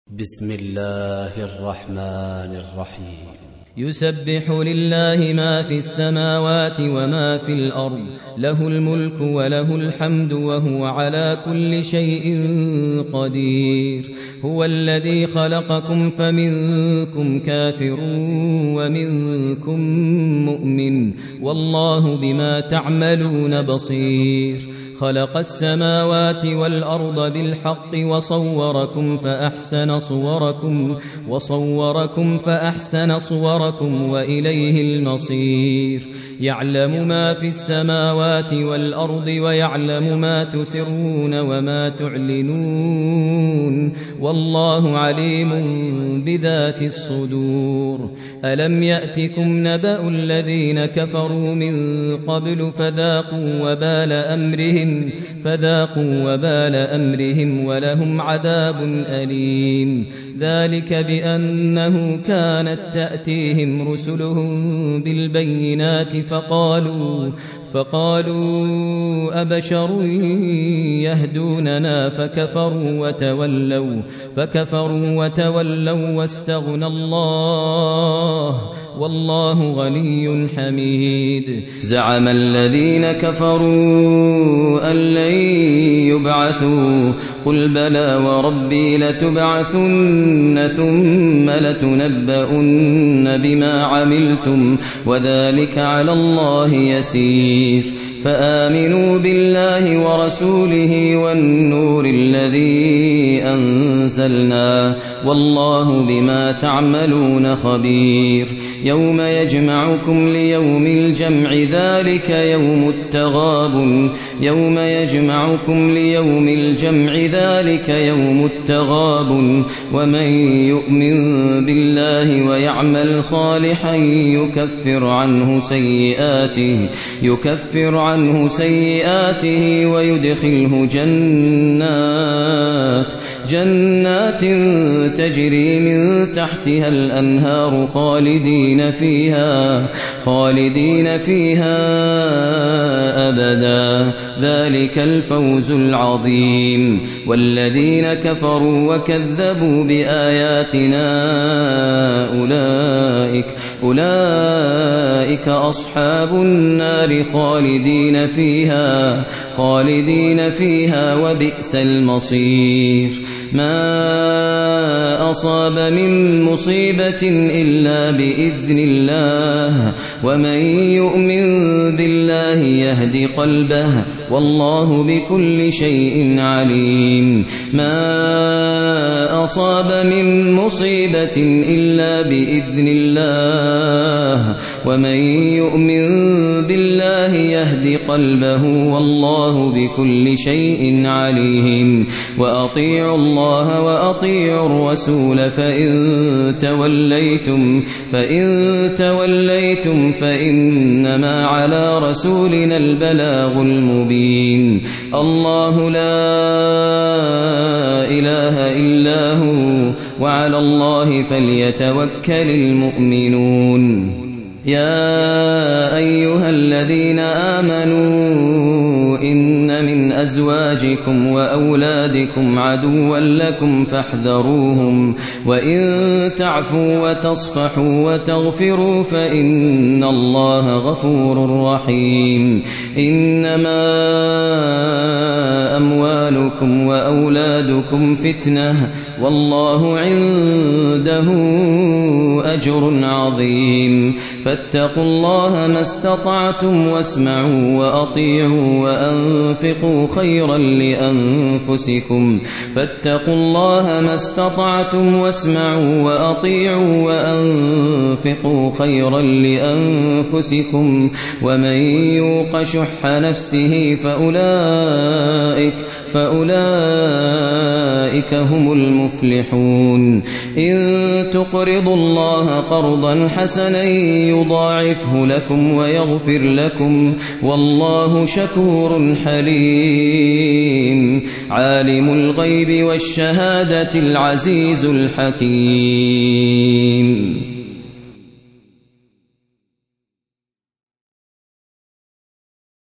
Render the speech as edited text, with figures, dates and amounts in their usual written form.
بسم الله الرحمن الرحيم. يسبح لله ما في السماوات وما في الأرض، له الملك وله الحمد وهو على كل شيء قدير. هو الذي خلقكم فمنكم كافر ومنكم مؤمن، والله بما تعملون بصير. خلق السماوات والأرض بالحق وصوركم فأحسن صوركم وإليه المصير. يعلم ما في السماوات والأرض ويعلم ما تسرون وما تعلنون، والله عليم بذات الصدور. ألم يأتكم نبأ الذين كفروا من قبل فذاقوا وبال أمرهم ولهم عذاب أليم. ذلك بأنه كانت تأتيهم رسلهم بالبينات فقالوا أبشر يهدوننا فكفروا وتولوا واستغنى الله، والله غني حميد. زعم الذين كفروا أن لن يبعثوا، قل بلى وربي لتبعثن ثم لتنبؤن بما عملتم وذلك على الله يسير. فآمنوا بالله ورسوله والنور الذي أنزلنا، والله بما تعملون خبير. يوم يجمعكم ليوم الجمع ذلك يوم التغابن، ومن يؤمن بالله ويعمل صالحا يكفر عنه سيئاته ويدخله جنات تجري من تحتها الأنهار خالدين فيها أبدا، ذلك الفوز العظيم. والذين كفروا وكذبوا بآياتنا أولئك أصحاب النار خالدين فيها وبئس المصير. ما أصاب من مصيبة إلا بإذن الله، ومن يؤمن بالله يهد قلبه، والله بكل شيء عليم. ما أصاب من مصيبة إلا بإذن الله، ومن يؤمن بالله يهد قلبه، والله بكل شيء عليم. وأطيعوا الله وأطيعوا الرسول فإن توليتم فإنما على رسولنا البلاغ المبين. الله لا إله إلا هو، وعلى الله فليتوكل المؤمنون. يا أيها الذين آمنوا إن من أزواجكم وأولادكم عدوا لكم فاحذروهم، وإن تعفوا وتصفحوا وتغفروا فإن الله غفور رحيم. إنما أموالكم وأولادكم فتنة، والله عنده أجر عظيم. فاتقوا الله ما استطعتم واسمعوا وأطيعوا وأنفقوا خيرا لأنفسكم، ومن يوق شح نفسه فأولئك هم المفلحون. إن تقرضوا الله قرضا حسنا يضاعفه لكم ويغفر لكم، والله شكور حليم. عالم الغيب والشهادة العزيز الحكيم.